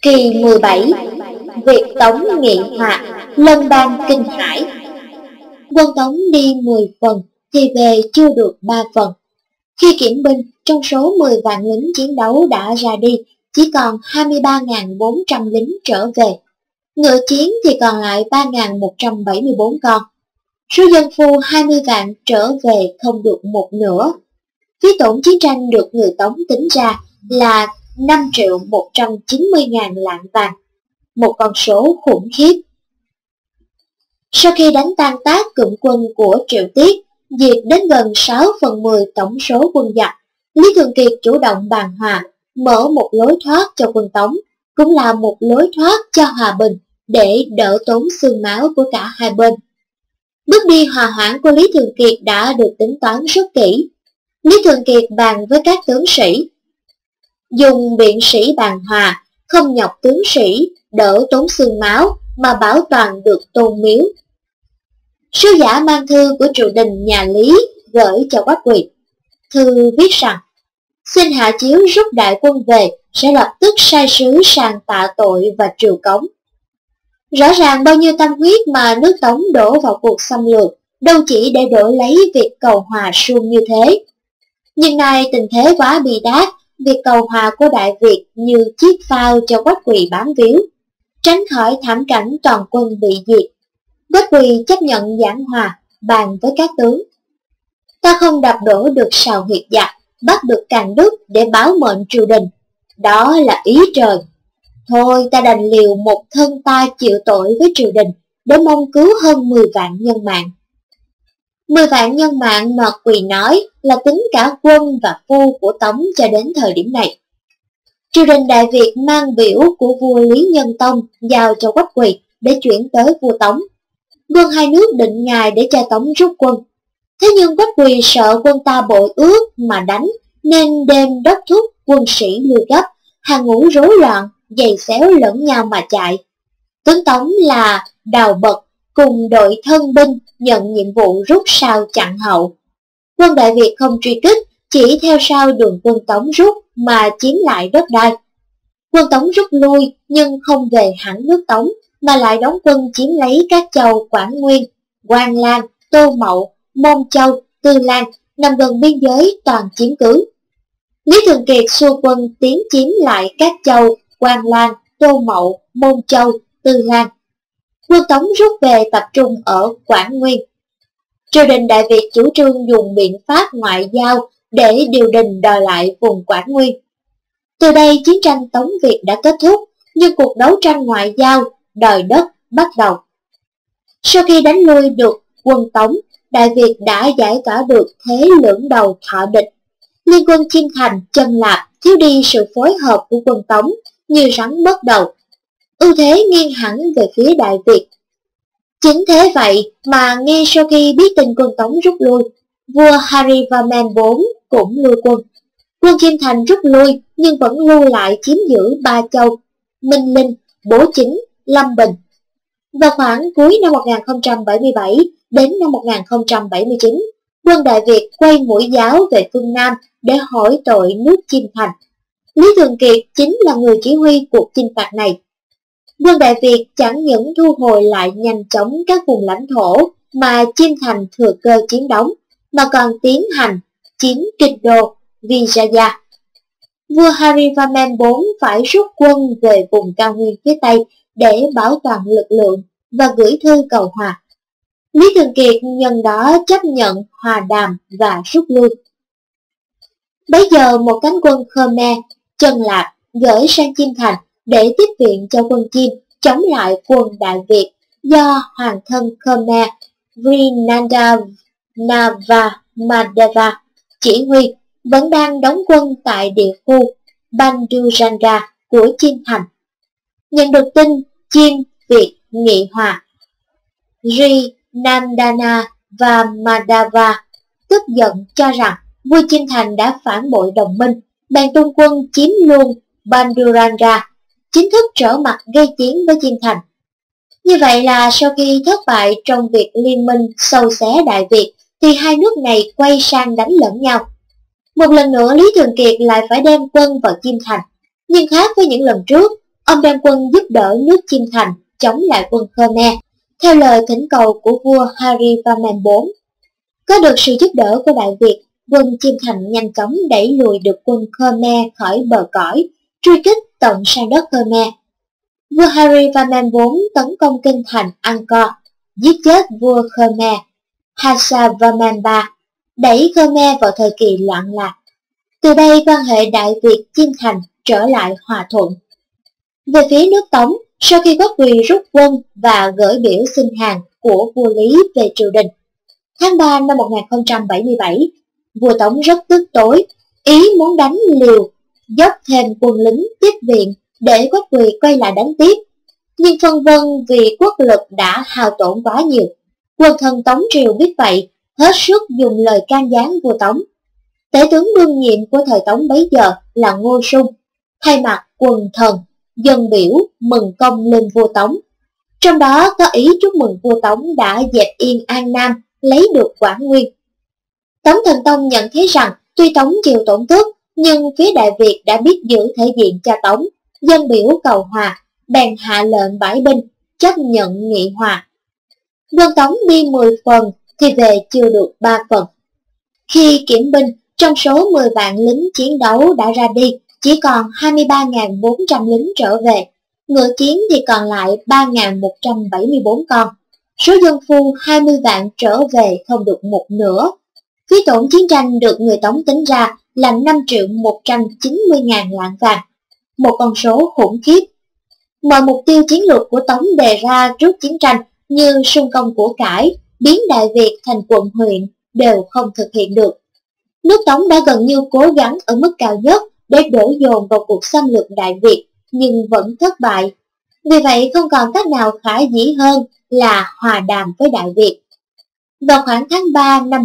Kỳ 17. Việc Tống nghị hòa, lân bang kinh hải. Quân Tống đi 10 phần thì về chưa được 3 phần. Khi kiểm binh, trong số 10 vạn lính chiến đấu đã ra đi, chỉ còn 23.400 lính trở về. Ngựa chiến thì còn lại 3.174 con. Số dân phu 20 vạn trở về không được một nửa. Phí tổn chiến tranh được người Tống tính ra là 5.190.000 lạng vàng, một con số khủng khiếp. Sau khi đánh tan tác cụm quân của Triệu Tiết, diệt đến gần 6/10 tổng số quân giặc, Lý Thường Kiệt chủ động bàn hòa, mở một lối thoát cho quân Tống, cũng là một lối thoát cho hòa bình để đỡ tốn xương máu của cả hai bên. Bước đi hòa hoãn của Lý Thường Kiệt đã được tính toán rất kỹ. Lý Thường Kiệt bàn với các tướng sĩ, dùng biện sĩ bàn hòa, không nhọc tướng sĩ, đỡ tốn xương máu mà bảo toàn được tôn miếu. Sứ giả mang thư của triều đình nhà Lý gửi cho Quách Quỳ. Thư viết rằng, xin hạ chiếu rút đại quân về, sẽ lập tức sai sứ sang tạ tội và triều cống. Rõ ràng bao nhiêu tâm huyết mà nước Tống đổ vào cuộc xâm lược, đâu chỉ để đổi lấy việc cầu hòa suông như thế. Nhưng nay tình thế quá bi đát, việc cầu hòa của Đại Việt như chiếc phao cho Quách Quỳ bám víu, tránh khỏi thảm cảnh toàn quân bị diệt. Quách Quỳ chấp nhận giảng hòa, bàn với các tướng. Ta không đập đổ được sào huyệt giặc, bắt được Càn Đức để báo mệnh triều đình. Đó là ý trời. Thôi ta đành liều một thân ta chịu tội với triều đình để mong cứu hơn 10 vạn nhân mạng. 10 vạn nhân mạng mà Quỳ nói là tính cả quân và phu của Tống cho đến thời điểm này. Triều đình Đại Việt mang biểu của vua Lý Nhân Tông giao cho Quách Quỳ để chuyển tới vua Tống. Quân hai nước định ngày để cho Tống rút quân. Thế nhưng Quách Quỳ sợ quân ta bội ước mà đánh, nên đêm đốc thúc quân sĩ lui gấp, hàng ngũ rối loạn, giày xéo lẫn nhau mà chạy. Tướng Tống là Đào Bật cùng đội thân binh nhận nhiệm vụ rút sau chặn hậu. Quân Đại Việt không truy kích, chỉ theo sau đường quân Tống rút mà chiếm lại đất đai. Quân Tống rút lui nhưng không về hẳn nước Tống, mà lại đóng quân chiếm lấy các châu Quảng Nguyên, Quang Lan, Tô Mậu, Môn Châu, Tư Lan nằm gần biên giới toàn chiếm cứ. Lý Thường Kiệt xua quân tiến chiếm lại các châu Quang Lan, Tô Mậu, Môn Châu, Tư Lan. Quân Tống rút về tập trung ở Quảng Nguyên. Triều đình Đại Việt chủ trương dùng biện pháp ngoại giao để điều đình đòi lại vùng Quảng Nguyên. Từ đây chiến tranh Tống Việt đã kết thúc, nhưng cuộc đấu tranh ngoại giao đòi đất bắt đầu. Sau khi đánh lui được quân Tống, Đại Việt đã giải tỏa được thế lưỡng đầu thọ địch. Liên quân Chiêm Thành, Chân Lạp thiếu đi sự phối hợp của quân Tống như rắn mất đầu. Ưu thế nghiêng hẳn về phía Đại Việt. Chính thế vậy mà ngay sau khi biết tin quân Tống rút lui, vua Harivarman IV cũng lui quân. Quân Chiêm Thành rút lui nhưng vẫn lưu lại chiếm giữ Ba Châu, Minh Linh, Bố Chính, Lâm Bình. Vào khoảng cuối năm 1077 đến năm 1079, quân Đại Việt quay mũi giáo về phương Nam để hỏi tội nước Chiêm Thành. Lý Thường Kiệt chính là người chỉ huy cuộc chinh phạt này. Quân Đại Việt chẳng những thu hồi lại nhanh chóng các vùng lãnh thổ mà Chiêm Thành thừa cơ chiếm đóng, mà còn tiến hành chiếm kinh đô Vijaya. Vua Harivarman IV phải rút quân về vùng cao nguyên phía Tây để bảo toàn lực lượng và gửi thư cầu hòa. Lý Thường Kiệt nhân đó chấp nhận hòa đàm và rút lui. Bấy giờ một cánh quân Khmer, Chân Lạp gửi sang Chiêm Thành để tiếp viện cho quân Chiêm chống lại quân Đại Việt do hoàng thân Khmer Vrindavanava Madhava chỉ huy, vẫn đang đóng quân tại địa khu Banduranga của Chiêm Thành. Nhận được tin Chiêm Việt nghị hòa, Nandana và Madhava tức giận cho rằng vua Chiêm Thành đã phản bội đồng minh, bèn tung quân chiếm luôn Banduranga, chính thức trở mặt gây chiến với Chiêm Thành. Như vậy là sau khi thất bại trong việc liên minh xâu xé Đại Việt, thì hai nước này quay sang đánh lẫn nhau. Một lần nữa Lý Thường Kiệt lại phải đem quân vào Chiêm Thành, nhưng khác với những lần trước, Ông đem quân giúp đỡ nước Chiêm Thành chống lại quân Khmer, theo lời thỉnh cầu của vua Harry Varman IV. Có được sự giúp đỡ của Đại Việt, quân Chiêm Thành nhanh chóng đẩy lùi được quân Khmer khỏi bờ cõi, truy kích tận sang đất Khmer. Vua Harry Varman IV tấn công kinh thành Angkor, giết chết vua Khmer Hasa Varman III, đẩy Khmer vào thời kỳ loạn lạc. Từ đây quan hệ Đại Việt Chiêm Thành trở lại hòa thuận. Về phía nước Tống, sau khi Quốc Uy rút quân và gửi biểu xin hàng của vua Lý về triều đình, tháng 3 năm 1077, vua Tống rất tức tối, ý muốn đánh liều, dốc thêm quân lính tiếp viện để Quốc Uy quay lại đánh tiếp. Nhưng phân vân vì quốc lực đã hao tổn quá nhiều. Quân thần Tống triều biết vậy, hết sức dùng lời can gián vua Tống. Tể tướng đương nhiệm của thời Tống bấy giờ là Ngô Sung, thay mặt quần thần, dâng biểu mừng công lên vua Tống. Trong đó có ý chúc mừng vua Tống đã dẹp yên An Nam, lấy được Quảng Nguyên. Tống Thần Tông nhận thấy rằng tuy Tống chịu tổn thất, nhưng phía Đại Việt đã biết giữ thể diện cho Tống, dâng biểu cầu hòa, bèn hạ lệnh bãi binh, chấp nhận nghị hòa. Quân Tống đi 10 phần thì về chưa được 3 phần. Khi kiểm binh, trong số 10 vạn lính chiến đấu đã ra đi, chỉ còn 23.400 lính trở về. Ngựa chiến thì còn lại 3.174 con. Số dân phu 20 vạn trở về không được một nửa. Phí tổn chiến tranh được người Tống tính ra là 5.190.000 lạng vàng, một con số khủng khiếp. Mọi mục tiêu chiến lược của Tống đề ra trước chiến tranh như sung công của cải, biến Đại Việt thành quận huyện đều không thực hiện được. Nước Tống đã gần như cố gắng ở mức cao nhất để đổ dồn vào cuộc xâm lược Đại Việt, nhưng vẫn thất bại. Vì vậy không còn cách nào khả dĩ hơn là hòa đàm với Đại Việt. Vào khoảng tháng 3 năm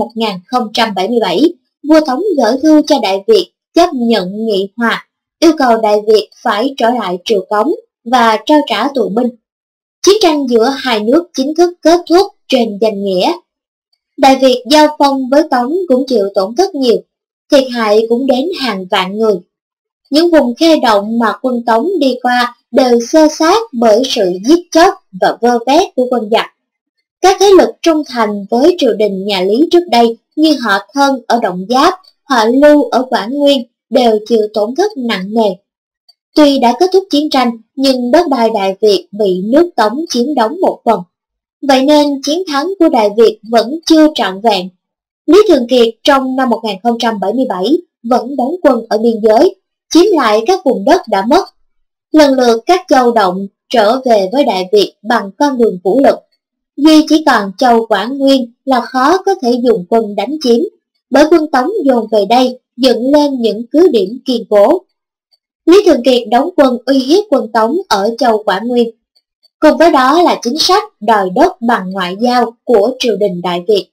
1077, vua Tống gửi thư cho Đại Việt chấp nhận nghị hòa, yêu cầu Đại Việt phải trở lại triều cống và trao trả tù binh. Chiến tranh giữa hai nước chính thức kết thúc trên danh nghĩa. Đại Việt giao phong với Tống cũng chịu tổn thất nhiều, thiệt hại cũng đến hàng vạn người. Những vùng khe động mà quân Tống đi qua đều xơ xác bởi sự giết chóc và vơ vét của quân giặc. Các thế lực trung thành với triều đình nhà Lý trước đây như họ Thân ở Động Giáp, họ Lưu ở Quảng Nguyên đều chịu tổn thất nặng nề. Tuy đã kết thúc chiến tranh, nhưng đất đai Đại Việt bị nước Tống chiếm đóng một phần. Vậy nên chiến thắng của Đại Việt vẫn chưa trọn vẹn. Lý Thường Kiệt trong năm 1077 vẫn đóng quân ở biên giới, chiếm lại các vùng đất đã mất. Lần lượt các châu Động trở về với Đại Việt bằng con đường vũ lực. Duy chỉ còn châu Quảng Nguyên là khó có thể dùng quân đánh chiếm, bởi quân Tống dồn về đây dựng lên những cứ điểm kiên cố. Lý Thường Kiệt đóng quân uy hiếp quân Tống ở châu Quảng Nguyên. Cùng với đó là chính sách đòi đất bằng ngoại giao của triều đình Đại Việt.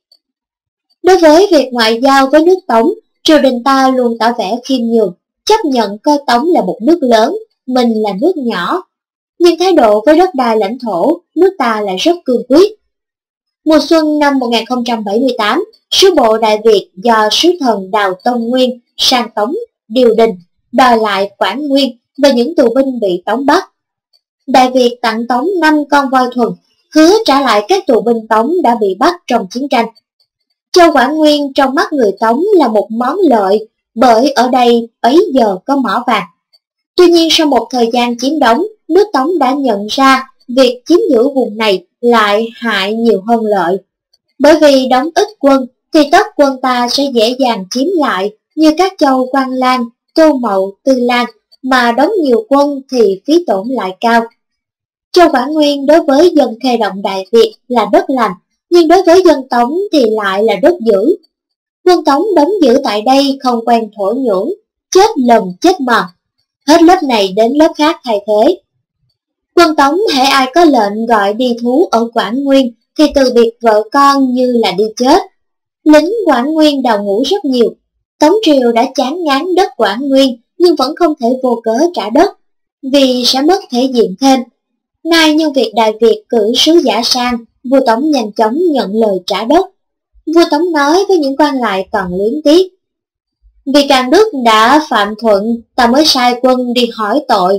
Đối với việc ngoại giao với nước Tống, triều đình ta luôn tỏ vẻ khiêm nhường, chấp nhận coi Tống là một nước lớn, mình là nước nhỏ. Nhưng thái độ với đất đai lãnh thổ, nước ta lại rất cương quyết. Mùa xuân năm 1078, sứ bộ Đại Việt do sứ thần Đào Tông Nguyên sang Tống điều đình, đòi lại Quảng Nguyên và những tù binh bị Tống bắt. Đại Việt tặng Tống 5 con voi thuần, hứa trả lại các tù binh Tống đã bị bắt trong chiến tranh. Châu Quảng Nguyên trong mắt người Tống là một món lợi, bởi ở đây bấy giờ có mỏ vàng. Tuy nhiên sau một thời gian chiếm đóng, nước Tống đã nhận ra việc chiếm giữ vùng này lại hại nhiều hơn lợi. Bởi vì đóng ít quân thì tất quân ta sẽ dễ dàng chiếm lại như các châu Quan Lan, Tô Mậu, Tư Lan, mà đóng nhiều quân thì phí tổn lại cao. Châu Quảng Nguyên đối với dân Khê Động Đại Việt là đất lành, nhưng đối với dân Tống thì lại là đất dữ. Quân Tống đóng giữ tại đây không quen thổ nhưỡng, chết lầm chết mòn, hết lớp này đến lớp khác thay thế. Quân Tống hễ ai có lệnh gọi đi thú ở Quảng Nguyên thì từ biệt vợ con như là đi chết. Lính Quảng Nguyên đào ngũ rất nhiều. Tống triều đã chán ngán đất Quảng Nguyên nhưng vẫn không thể vô cớ trả đất, vì sẽ mất thể diện thêm. Nay nhân việc Đại Việt cử sứ giả sang, vua Tống nhanh chóng nhận lời trả đất. Vua Tống nói với những quan lại còn luyến tiếc: vì Càn Đức đã phạm thuận, ta mới sai quân đi hỏi tội.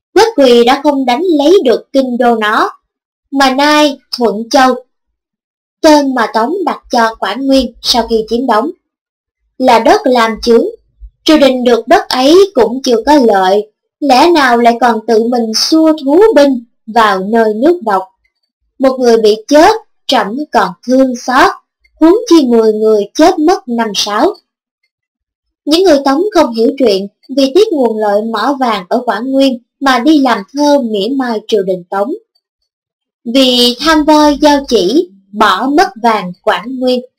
Quách Quỳ đã không đánh lấy được kinh đô nó, mà nay Thuận Châu, tên mà Tống đặt cho Quảng Nguyên sau khi chiếm đóng, là đất làm chướng. Triều đình được đất ấy cũng chưa có lợi, lẽ nào lại còn tự mình xua thú binh vào nơi nước độc. Một người bị chết, trẫm còn thương xót, huống chi 10 người chết mất 5-6. Những người Tống không hiểu chuyện, vì tiếc nguồn lợi mỏ vàng ở Quảng Nguyên mà đi làm thơ mỉa mai triều đình Tống. Vì tham voi giao chỉ, bỏ mất vàng Quảng Nguyên.